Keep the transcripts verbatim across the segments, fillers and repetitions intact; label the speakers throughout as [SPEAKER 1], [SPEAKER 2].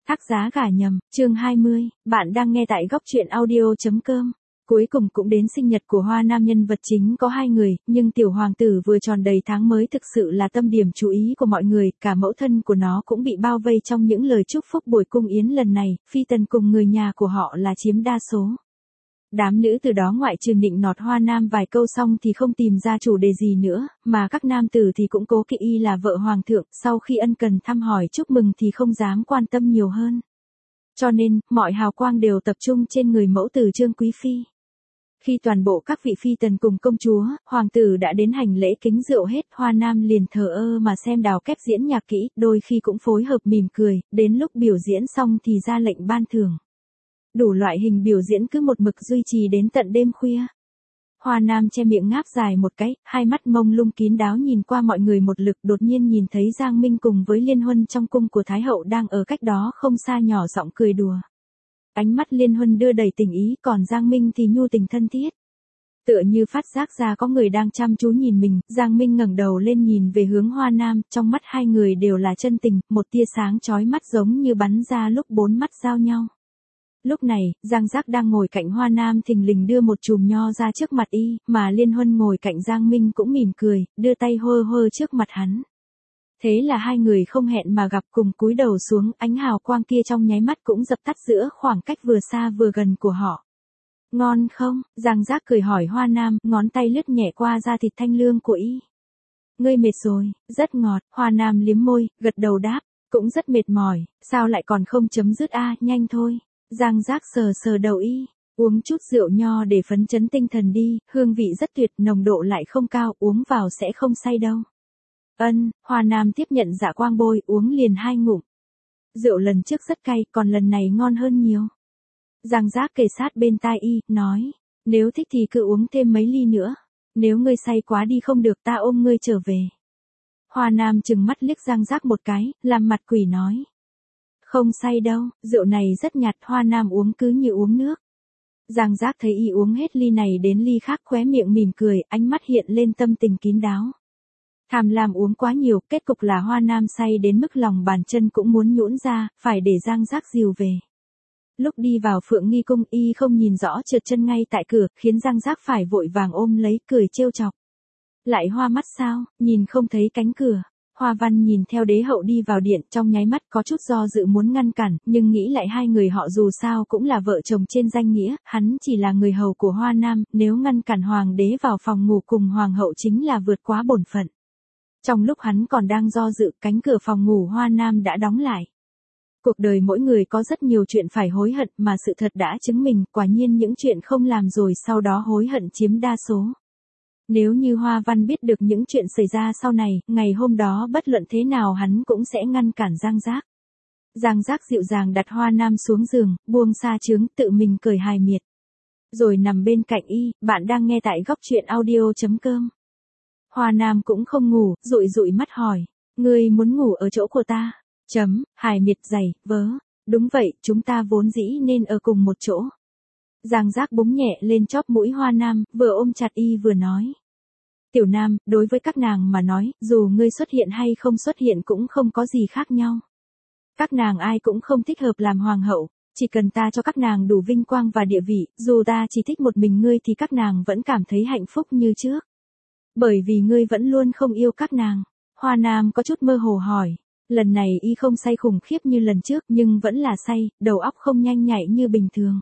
[SPEAKER 1] Thác giá gả nhầm, chương hai mươi, bạn đang nghe tại góc truyện audio.com. Cuối cùng cũng đến sinh nhật của Hoa Nam, nhân vật chính có hai người, nhưng tiểu hoàng tử vừa tròn đầy tháng mới thực sự là tâm điểm chú ý của mọi người, cả mẫu thân của nó cũng bị bao vây trong những lời chúc phúc buổi cung yến lần này, phi tần cùng người nhà của họ là chiếm đa số. Đám nữ từ đó ngoại trừ nịnh nọt Hoa Nam vài câu xong thì không tìm ra chủ đề gì nữa, mà các nam tử thì cũng cố kỵ y là vợ hoàng thượng, sau khi ân cần thăm hỏi chúc mừng thì không dám quan tâm nhiều hơn. Cho nên, mọi hào quang đều tập trung trên người mẫu tử Trương Quý Phi. Khi toàn bộ các vị phi tần cùng công chúa, hoàng tử đã đến hành lễ kính rượu hết, Hoa Nam liền thờ ơ mà xem đào kép diễn nhạc kỹ, đôi khi cũng phối hợp mỉm cười, đến lúc biểu diễn xong thì ra lệnh ban thưởng. Đủ loại hình biểu diễn cứ một mực duy trì đến tận đêm khuya. Hoa Nam che miệng ngáp dài một cái, hai mắt mông lung kín đáo nhìn qua mọi người một lực, đột nhiên nhìn thấy Giang Minh cùng với Liên Huân trong cung của Thái hậu đang ở cách đó không xa nhỏ giọng cười đùa. Ánh mắt Liên Huân đưa đầy tình ý, còn Giang Minh thì nhu tình thân thiết. Tựa như phát giác ra có người đang chăm chú nhìn mình, Giang Minh ngẩng đầu lên nhìn về hướng Hoa Nam, trong mắt hai người đều là chân tình, một tia sáng chói mắt giống như bắn ra lúc bốn mắt giao nhau. Lúc này, Giang Giác đang ngồi cạnh Hoa Nam thình lình đưa một chùm nho ra trước mặt y, mà Liên Huân ngồi cạnh Giang Minh cũng mỉm cười, đưa tay hơ hơ trước mặt hắn. Thế là hai người không hẹn mà gặp, cùng cúi đầu xuống, ánh hào quang kia trong nháy mắt cũng dập tắt giữa khoảng cách vừa xa vừa gần của họ. Ngon không? Giang Giác cười hỏi Hoa Nam, ngón tay lướt nhẹ qua da thịt thanh lương của y. Ngươi mệt rồi, rất ngọt. Hoa Nam liếm môi, gật đầu đáp, cũng rất mệt mỏi, sao lại còn không chấm dứt a, à, nhanh thôi. Giang Giác sờ sờ đầu y, uống chút rượu nho để phấn chấn tinh thần đi, hương vị rất tuyệt, nồng độ lại không cao, uống vào sẽ không say đâu. Ân, Hoa Nam tiếp nhận dạ quang bôi, uống liền hai ngụm. Rượu lần trước rất cay, còn lần này ngon hơn nhiều. Giang Giác kề sát bên tai y, nói, nếu thích thì cứ uống thêm mấy ly nữa, nếu ngươi say quá đi không được ta ôm ngươi trở về. Hoa Nam trừng mắt liếc Giang Giác một cái, làm mặt quỷ nói. Không say đâu, rượu này rất nhạt, Hoa Nam uống cứ như uống nước. Giang Giác thấy y uống hết ly này đến ly khác, khóe miệng mỉm cười, ánh mắt hiện lên tâm tình kín đáo. Tham lam uống quá nhiều, kết cục là Hoa Nam say đến mức lòng bàn chân cũng muốn nhũn ra, phải để Giang Giác dìu về. Lúc đi vào Phượng Nghi cung, y không nhìn rõ trượt chân ngay tại cửa, khiến Giang Giác phải vội vàng ôm lấy, cười trêu chọc. Lại hoa mắt sao, nhìn không thấy cánh cửa. Hoa Văn nhìn theo đế hậu đi vào điện, trong nháy mắt có chút do dự muốn ngăn cản, nhưng nghĩ lại hai người họ dù sao cũng là vợ chồng trên danh nghĩa, hắn chỉ là người hầu của Hoa Nam, nếu ngăn cản hoàng đế vào phòng ngủ cùng hoàng hậu chính là vượt quá bổn phận. Trong lúc hắn còn đang do dự, cánh cửa phòng ngủ Hoa Nam đã đóng lại. Cuộc đời mỗi người có rất nhiều chuyện phải hối hận, mà sự thật đã chứng minh, quả nhiên những chuyện không làm rồi sau đó hối hận chiếm đa số. Nếu như Hoa Văn biết được những chuyện xảy ra sau này, ngày hôm đó bất luận thế nào hắn cũng sẽ ngăn cản Giang Giác. Giang Giác dịu dàng đặt Hoa Nam xuống giường, buông xa trướng, tự mình cười hài miệt. Rồi nằm bên cạnh y, bạn đang nghe tại góc truyện audio.com. Hoa Nam cũng không ngủ, dụi dụi mắt hỏi, ngươi muốn ngủ ở chỗ của ta? Chấm, hài miệt giày, vớ. Đúng vậy, chúng ta vốn dĩ nên ở cùng một chỗ. Giang Giác búng nhẹ lên chóp mũi Hoa Nam, vừa ôm chặt y vừa nói. Tiểu Nam, đối với các nàng mà nói, dù ngươi xuất hiện hay không xuất hiện cũng không có gì khác nhau. Các nàng ai cũng không thích hợp làm hoàng hậu, chỉ cần ta cho các nàng đủ vinh quang và địa vị, dù ta chỉ thích một mình ngươi thì các nàng vẫn cảm thấy hạnh phúc như trước. Bởi vì ngươi vẫn luôn không yêu các nàng. Hoa Nam có chút mơ hồ hỏi. Lần này y không say khủng khiếp như lần trước nhưng vẫn là say, đầu óc không nhanh nhạy như bình thường.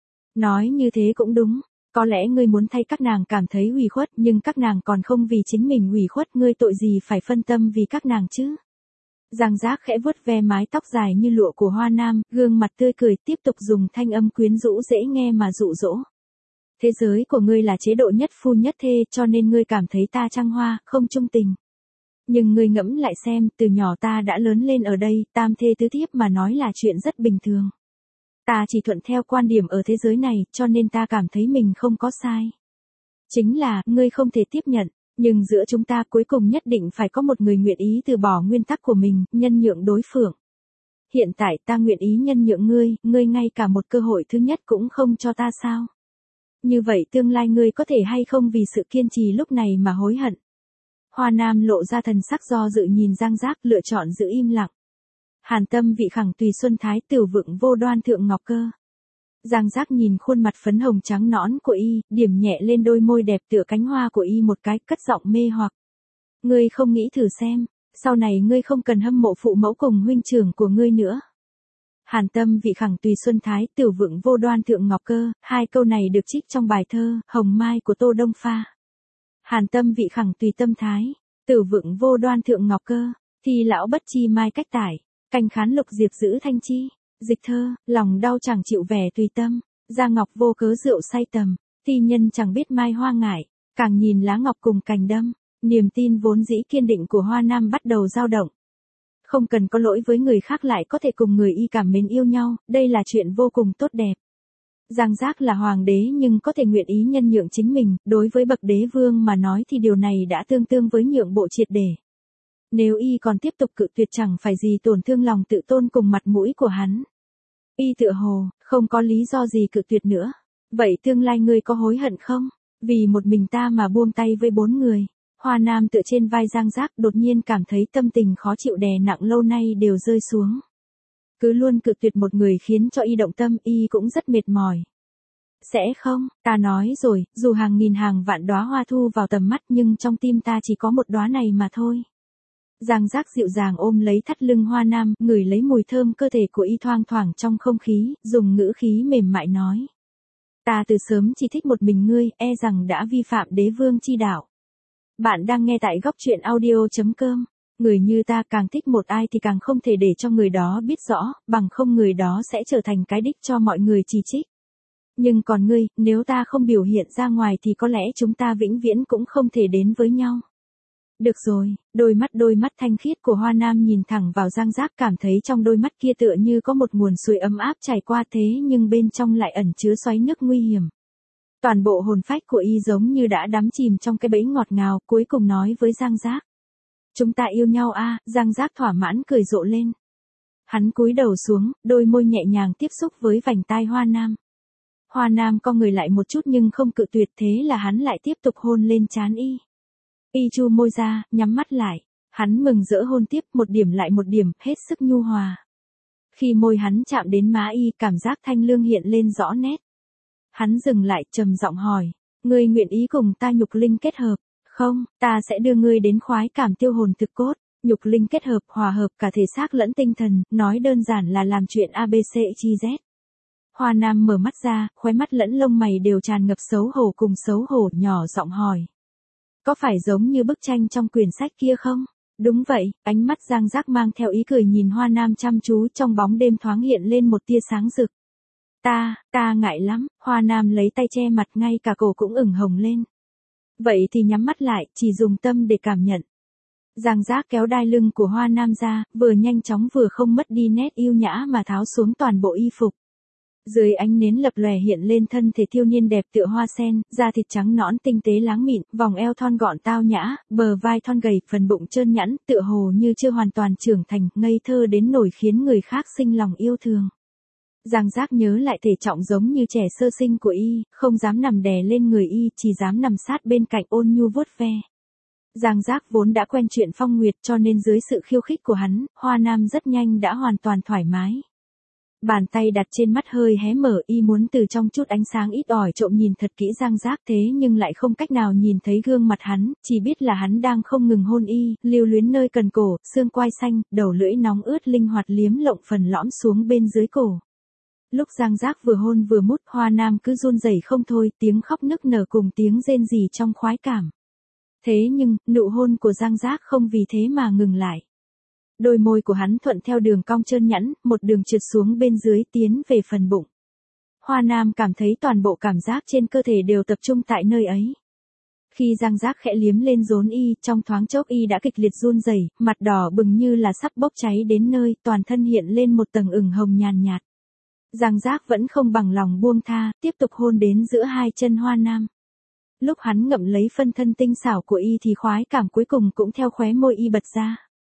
[SPEAKER 1] Nói như thế cũng đúng, có lẽ ngươi muốn thay các nàng cảm thấy ủy khuất nhưng các nàng còn không vì chính mình ủy khuất, ngươi tội gì phải phân tâm vì các nàng chứ. Giang Giác khẽ vuốt ve mái tóc dài như lụa của Hoa Nam, gương mặt tươi cười, tiếp tục dùng thanh âm quyến rũ dễ nghe mà dụ dỗ. Thế giới của ngươi là chế độ nhất phu nhất thê cho nên ngươi cảm thấy ta trăng hoa, không trung tình. Nhưng ngươi ngẫm lại xem, từ nhỏ ta đã lớn lên ở đây, tam thê tứ thiếp mà nói là chuyện rất bình thường. Ta chỉ thuận theo quan điểm ở thế giới này, cho nên ta cảm thấy mình không có sai. Chính là, ngươi không thể tiếp nhận, nhưng giữa chúng ta cuối cùng nhất định phải có một người nguyện ý từ bỏ nguyên tắc của mình, nhân nhượng đối phương. Hiện tại ta nguyện ý nhân nhượng ngươi, ngươi ngay cả một cơ hội thứ nhất cũng không cho ta sao? Như vậy tương lai ngươi có thể hay không vì sự kiên trì lúc này mà hối hận? Hoa Nam lộ ra thần sắc do dự nhìn Giang Giác, lựa chọn giữ im lặng. Hàn tâm vị khẳng tùy xuân thái tiểu vượng vô đoan thượng ngọc cơ. Giang Giác nhìn khuôn mặt phấn hồng trắng nõn của y, điểm nhẹ lên đôi môi đẹp tựa cánh hoa của y một cái, cất giọng mê hoặc. Ngươi không nghĩ thử xem, sau này ngươi không cần hâm mộ phụ mẫu cùng huynh trưởng của ngươi nữa. Hàn tâm vị khẳng tùy xuân thái tiểu vượng vô đoan thượng ngọc cơ, hai câu này được trích trong bài thơ Hồng Mai của Tô Đông Pha. Hàn tâm vị khẳng tùy tâm thái, tiểu vượng vô đoan thượng ngọc cơ, thì lão bất chi mai cách tải, canh khán lục diệp giữ thanh chi. Dịch thơ, lòng đau chẳng chịu vẻ tùy tâm, da ngọc vô cớ rượu say tầm, thi nhân chẳng biết mai hoa ngải, càng nhìn lá ngọc cùng cành đâm, niềm tin vốn dĩ kiên định của Hoa Nam bắt đầu dao động. Không cần có lỗi với người khác lại có thể cùng người y cảm mến yêu nhau, đây là chuyện vô cùng tốt đẹp. Giang Giác là hoàng đế nhưng có thể nguyện ý nhân nhượng chính mình, đối với bậc đế vương mà nói thì điều này đã tương tương với nhượng bộ triệt để. Nếu y còn tiếp tục cự tuyệt chẳng phải gì tổn thương lòng tự tôn cùng mặt mũi của hắn. Y tựa hồ, không có lý do gì cự tuyệt nữa. Vậy tương lai ngươi có hối hận không? Vì một mình ta mà buông tay với bốn người. Hoa Nam tựa trên vai Giang Giác đột nhiên cảm thấy tâm tình khó chịu đè nặng lâu nay đều rơi xuống. Cứ luôn cự tuyệt một người khiến cho y động tâm, y cũng rất mệt mỏi. Sẽ không, ta nói rồi, dù hàng nghìn hàng vạn đóa hoa thu vào tầm mắt nhưng trong tim ta chỉ có một đóa này mà thôi. Giang Giác dịu dàng ôm lấy thắt lưng Hoa Nam, ngửi lấy mùi thơm cơ thể của y thoang thoảng trong không khí, dùng ngữ khí mềm mại nói. Ta từ sớm chỉ thích một mình ngươi, e rằng đã vi phạm đế vương chi đạo. Bạn đang nghe tại góc truyện audio chấm com. Người như ta càng thích một ai thì càng không thể để cho người đó biết rõ, bằng không người đó sẽ trở thành cái đích cho mọi người chỉ trích. Nhưng còn ngươi, nếu ta không biểu hiện ra ngoài thì có lẽ chúng ta vĩnh viễn cũng không thể đến với nhau. Được rồi, đôi mắt đôi mắt thanh khiết của Hoa Nam nhìn thẳng vào Giang Giác, cảm thấy trong đôi mắt kia tựa như có một nguồn suối ấm áp chảy qua thế nhưng bên trong lại ẩn chứa xoáy nước nguy hiểm. Toàn bộ hồn phách của y giống như đã đắm chìm trong cái bẫy ngọt ngào, cuối cùng nói với Giang Giác. Chúng ta yêu nhau a à, Giang Giác thỏa mãn cười rộ lên. Hắn cúi đầu xuống, đôi môi nhẹ nhàng tiếp xúc với vành tai Hoa Nam. Hoa Nam co người lại một chút nhưng không cự tuyệt, thế là hắn lại tiếp tục hôn lên trán y. Y chu môi ra, nhắm mắt lại. Hắn mừng rỡ hôn tiếp một điểm lại một điểm, hết sức nhu hòa. Khi môi hắn chạm đến má y, cảm giác thanh lương hiện lên rõ nét. Hắn dừng lại, trầm giọng hỏi. Ngươi nguyện ý cùng ta nhục linh kết hợp? Không, ta sẽ đưa ngươi đến khoái cảm tiêu hồn thực cốt. Nhục linh kết hợp, hòa hợp cả thể xác lẫn tinh thần, nói đơn giản là làm chuyện a bê xê chi dét. Hoa Nam mở mắt ra, khóe mắt lẫn lông mày đều tràn ngập xấu hổ cùng xấu hổ, nhỏ giọng hỏi. Có phải giống như bức tranh trong quyển sách kia không? Đúng vậy, ánh mắt Giang Giác mang theo ý cười nhìn Hoa Nam chăm chú, trong bóng đêm thoáng hiện lên một tia sáng rực. Ta, ta ngại lắm, Hoa Nam lấy tay che mặt, ngay cả cổ cũng ửng hồng lên. Vậy thì nhắm mắt lại, chỉ dùng tâm để cảm nhận. Giang Giác kéo đai lưng của Hoa Nam ra, vừa nhanh chóng vừa không mất đi nét yêu nhã mà tháo xuống toàn bộ y phục. Dưới ánh nến lập lòe hiện lên thân thể thiếu niên đẹp tựa hoa sen, da thịt trắng nõn tinh tế láng mịn, vòng eo thon gọn tao nhã, bờ vai thon gầy, phần bụng trơn nhẵn, tựa hồ như chưa hoàn toàn trưởng thành, ngây thơ đến nổi khiến người khác sinh lòng yêu thương. Giang Giác nhớ lại thể trọng giống như trẻ sơ sinh của y, không dám nằm đè lên người y, chỉ dám nằm sát bên cạnh ôn nhu vuốt ve. Giang Giác vốn đã quen chuyện phong nguyệt cho nên dưới sự khiêu khích của hắn, Hoa Nam rất nhanh đã hoàn toàn thoải mái. Bàn tay đặt trên mắt hơi hé mở, y muốn từ trong chút ánh sáng ít ỏi trộm nhìn thật kỹ Giang Giác, thế nhưng lại không cách nào nhìn thấy gương mặt hắn, chỉ biết là hắn đang không ngừng hôn y, lưu luyến nơi cần cổ, xương quai xanh, đầu lưỡi nóng ướt linh hoạt liếm lộng phần lõm xuống bên dưới cổ. Lúc Giang Giác vừa hôn vừa mút, Hoa Nam cứ run rẩy không thôi, tiếng khóc nức nở cùng tiếng rên rỉ trong khoái cảm. Thế nhưng, nụ hôn của Giang Giác không vì thế mà ngừng lại. Đôi môi của hắn thuận theo đường cong trơn nhẵn, một đường trượt xuống bên dưới tiến về phần bụng. Hoa Nam cảm thấy toàn bộ cảm giác trên cơ thể đều tập trung tại nơi ấy. Khi Giang Giác khẽ liếm lên rốn y, trong thoáng chốc y đã kịch liệt run rẩy, mặt đỏ bừng như là sắp bốc cháy đến nơi, toàn thân hiện lên một tầng ửng hồng nhàn nhạt. Giang Giác vẫn không bằng lòng buông tha, tiếp tục hôn đến giữa hai chân Hoa Nam. Lúc hắn ngậm lấy phân thân tinh xảo của y thì khoái cảm cuối cùng cũng theo khóe môi y bật ra.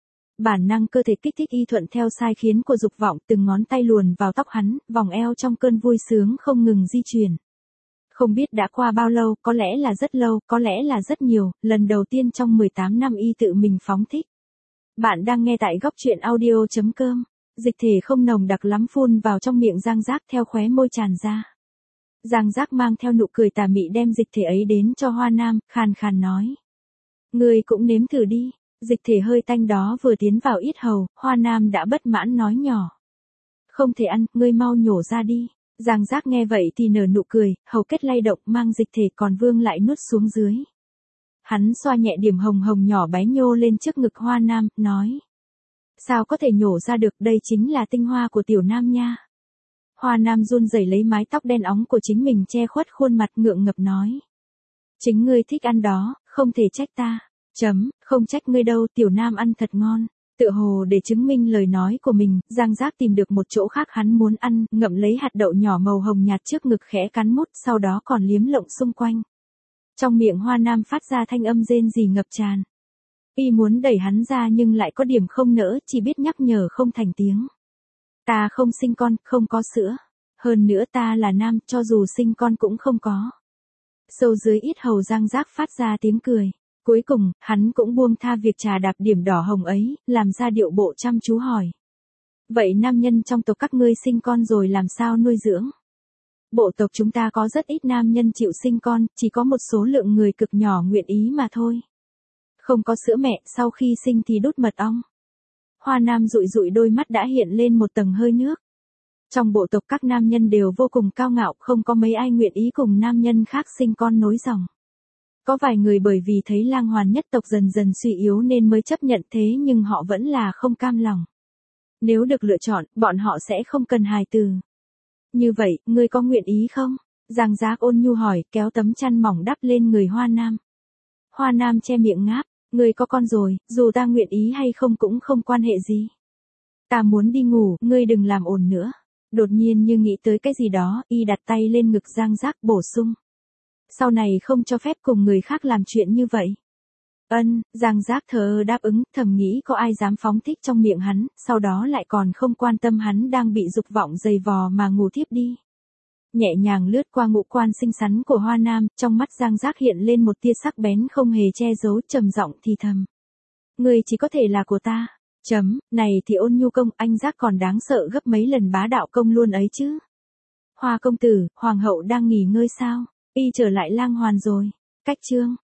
[SPEAKER 1] Bản năng cơ thể kích thích y thuận theo sai khiến của dục vọng, từng ngón tay luồn vào tóc hắn, vòng eo trong cơn vui sướng không ngừng di chuyển. Không biết đã qua bao lâu, có lẽ là rất lâu, có lẽ là rất nhiều, lần đầu tiên trong mười tám năm y tự mình phóng thích. Bạn đang nghe tại góc truyện audio chấm com. Dịch thể không nồng đặc lắm phun vào trong miệng Giang Giác theo khóe môi tràn ra. Giang Giác mang theo nụ cười tà mị đem dịch thể ấy đến cho Hoa Nam, khàn khàn nói. Ngươi cũng nếm thử đi. Dịch thể hơi tanh đó vừa tiến vào yết hầu, Hoa Nam đã bất mãn nói nhỏ. Không thể ăn, ngươi mau nhổ ra đi. Giang Giác nghe vậy thì nở nụ cười, hầu kết lay động mang dịch thể còn vương lại nuốt xuống dưới. Hắn xoa nhẹ điểm hồng hồng nhỏ bé nhô lên trước ngực Hoa Nam, nói. Sao có thể nhổ ra được, đây chính là tinh hoa của tiểu nam nha. Hoa Nam run rẩy lấy mái tóc đen óng của chính mình che khuất khuôn mặt ngượng ngập nói. Chính ngươi thích ăn đó, không thể trách ta. Chấm, không trách ngươi đâu, tiểu nam ăn thật ngon. Tựa hồ để chứng minh lời nói của mình, Giang Giác tìm được một chỗ khác hắn muốn ăn, ngậm lấy hạt đậu nhỏ màu hồng nhạt trước ngực khẽ cắn mút, sau đó còn liếm lộng xung quanh. Trong miệng Hoa Nam phát ra thanh âm rên rỉ ngập tràn. Y muốn đẩy hắn ra nhưng lại có điểm không nỡ, chỉ biết nhắc nhở không thành tiếng. Ta không sinh con, không có sữa. Hơn nữa ta là nam, cho dù sinh con cũng không có. Sâu dưới yết hầu Giang Giác phát ra tiếng cười. Cuối cùng, hắn cũng buông tha việc trà đạp điểm đỏ hồng ấy, làm ra điệu bộ chăm chú hỏi. Vậy nam nhân trong tộc các ngươi sinh con rồi làm sao nuôi dưỡng? Bộ tộc chúng ta có rất ít nam nhân chịu sinh con, chỉ có một số lượng người cực nhỏ nguyện ý mà thôi. Không có sữa mẹ, sau khi sinh thì đút mật ong. Hoa Nam dụi dụi đôi mắt đã hiện lên một tầng hơi nước. Trong bộ tộc các nam nhân đều vô cùng cao ngạo, không có mấy ai nguyện ý cùng nam nhân khác sinh con nối dòng. Có vài người bởi vì thấy lang hoàn nhất tộc dần dần suy yếu nên mới chấp nhận thế nhưng họ vẫn là không cam lòng. Nếu được lựa chọn, bọn họ sẽ không cần hài từ. Như vậy, ngươi có nguyện ý không? Giang Giác ôn nhu hỏi, kéo tấm chăn mỏng đắp lên người Hoa Nam. Hoa Nam che miệng ngáp, ngươi có con rồi, dù ta nguyện ý hay không cũng không quan hệ gì. Ta muốn đi ngủ, ngươi đừng làm ồn nữa. Đột nhiên như nghĩ tới cái gì đó, y đặt tay lên ngực Giang Giác bổ sung. Sau này không cho phép cùng người khác làm chuyện như vậy. Ân, Giang Giác thờ đáp ứng, thầm nghĩ có ai dám phóng thích trong miệng hắn, sau đó lại còn không quan tâm hắn đang bị dục vọng dày vò mà ngủ thiếp đi. Nhẹ nhàng lướt qua ngũ quan xinh xắn của Hoa Nam, trong mắt Giang Giác hiện lên một tia sắc bén không hề che giấu, trầm giọng thì thầm. Người chỉ có thể là của ta. Chấm, này thì Ôn Nhu công, anh Giác còn đáng sợ gấp mấy lần Bá Đạo công luôn ấy chứ. Hoa công tử, hoàng hậu đang nghỉ ngơi sao? Y trở lại lang hoàn rồi. Cách chương.